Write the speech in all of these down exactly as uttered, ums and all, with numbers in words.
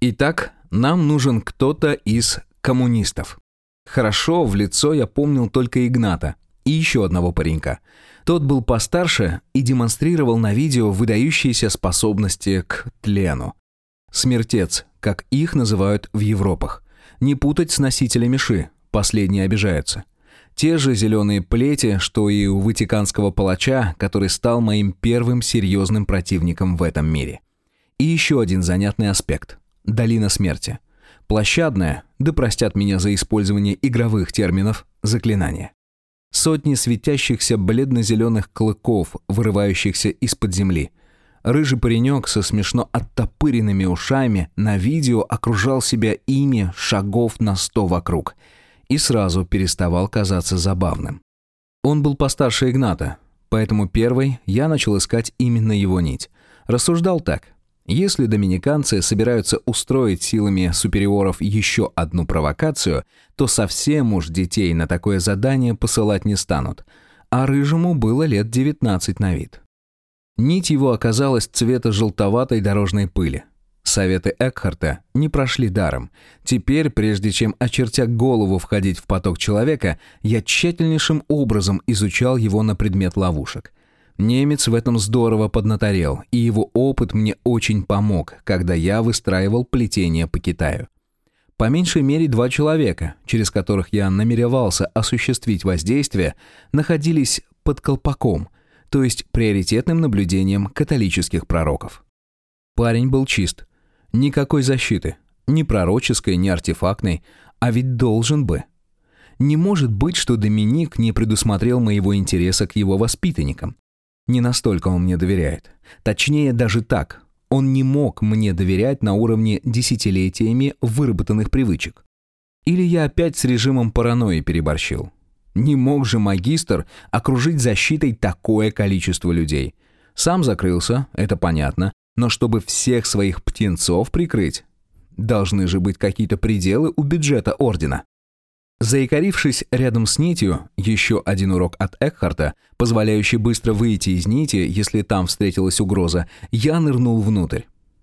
Итак, нам нужен кто-то из коммунистов. Хорошо, в лицо я помнил только Игната и еще одного паренька. Тот был постарше и демонстрировал на видео выдающиеся способности к тлену. Смертец, как их называют в Европах. Не путать с носителями ши, последние обижаются. Те же зеленые плети, что и у ватиканского палача, который стал моим первым серьезным противником в этом мире. И еще один занятный аспект – долина смерти. Площадное, да простят меня за использование игровых терминов, заклинание. Сотни светящихся бледно-зеленых клыков, вырывающихся из-под земли. Рыжий паренек со смешно оттопыренными ушами на видео окружал себя ими шагов на сто вокруг и сразу переставал казаться забавным. Он был постарше Игната, поэтому первый я начал искать именно его нить. Рассуждал так. Если доминиканцы собираются устроить силами супериоров еще одну провокацию, то совсем уж детей на такое задание посылать не станут. А рыжему было лет девятнадцать на вид. Нить его оказалась цвета желтоватой дорожной пыли. Советы Экхарта не прошли даром. Теперь, прежде чем, очертя голову, входить в поток человека, я тщательнейшим образом изучал его на предмет ловушек. Немец в этом здорово поднаторел, и его опыт мне очень помог, когда я выстраивал плетение по Китаю. По меньшей мере два человека, через которых я намеревался осуществить воздействие, находились под колпаком, то есть приоритетным наблюдением католических пророков. Парень был чист. Никакой защиты, ни пророческой, ни артефактной, а ведь должен бы. Не может быть, что Доминик не предусмотрел моего интереса к его воспитанникам. Не настолько он мне доверяет. Точнее, даже так. Он не мог мне доверять на уровне десятилетиями выработанных привычек. Или я опять с режимом паранойи переборщил. Не мог же магистр окружить защитой такое количество людей. Сам закрылся, это понятно, но чтобы всех своих птенцов прикрыть, должны же быть какие-то пределы у бюджета ордена. Заикарившись рядом с нитью, еще один урок от Экхарта, позволяющий быстро выйти из нити, если там встретилась угроза, я нырнул внутрь.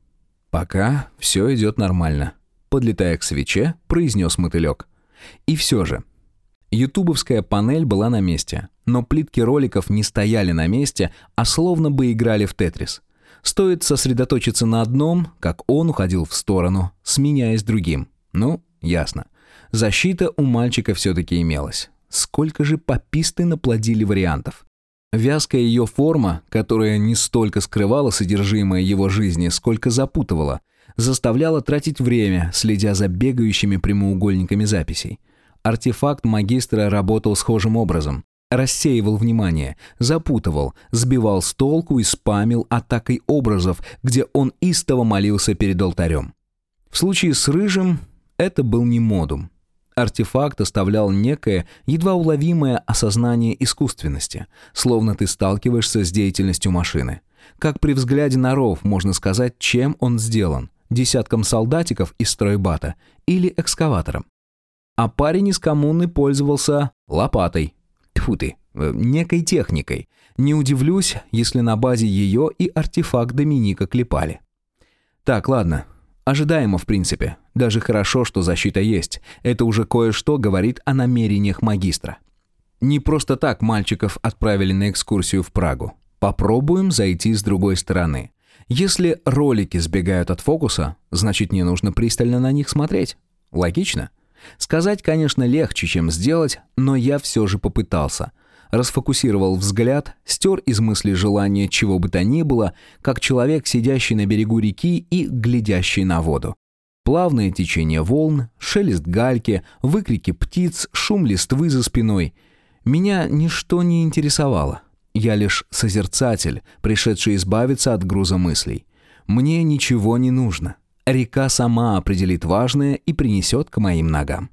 Пока все идет нормально. Подлетая к свече, произнес мотылек. И все же. Ютубовская панель была на месте, но плитки роликов не стояли на месте, а словно бы играли в тетрис. Стоит сосредоточиться на одном, как он уходил в сторону, сменяясь другим. Ну, ясно. Защита у мальчика все-таки имелась. Сколько же пописты наплодили вариантов. Вязкая ее форма, которая не столько скрывала содержимое его жизни, сколько запутывала, заставляла тратить время, следя за бегающими прямоугольниками записей. Артефакт магистра работал схожим образом. Рассеивал внимание, запутывал, сбивал с толку и спамил атакой образов, где он истово молился перед алтарем. В случае с Рыжим это был не модум. Артефакт оставлял некое, едва уловимое осознание искусственности, словно ты сталкиваешься с деятельностью машины. Как при взгляде на ров можно сказать, чем он сделан – десятком солдатиков из стройбата или экскаватором. А парень из коммуны пользовался лопатой. Тьфу ты, некой техникой. Не удивлюсь, если на базе ее и артефакт Доминика клепали. Так, ладно. Ожидаемо, в принципе. Даже хорошо, что защита есть. Это уже кое-что говорит о намерениях магистра. Не просто так мальчиков отправили на экскурсию в Прагу. Попробуем зайти с другой стороны. Если ролики сбегают от фокуса, значит, не нужно пристально на них смотреть. Логично? Сказать, конечно, легче, чем сделать, но я все же попытался. Расфокусировал взгляд, стер из мысли желание чего бы то ни было, как человек, сидящий на берегу реки и глядящий на воду. Плавное течение волн, шелест гальки, выкрики птиц, шум листвы за спиной. Меня ничто не интересовало. Я лишь созерцатель, пришедший избавиться от груза мыслей. Мне ничего не нужно. Река сама определит важное и принесет к моим ногам.